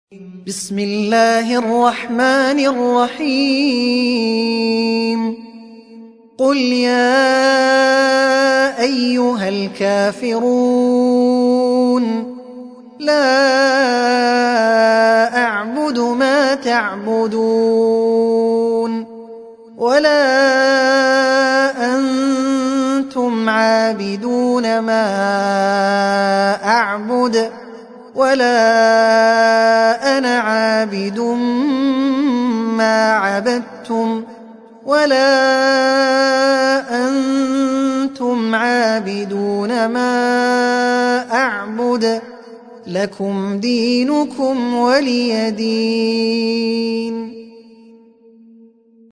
بسم الله الرحمن الرحيم قل يا أيها الكافرون لا أعبد ما تعبدون ولا أنتم عابدون ما أعبد ولا أنا عابد ما عبدتم ولا أنتم عابدون ما أعبد لكم دينكم ولي دين.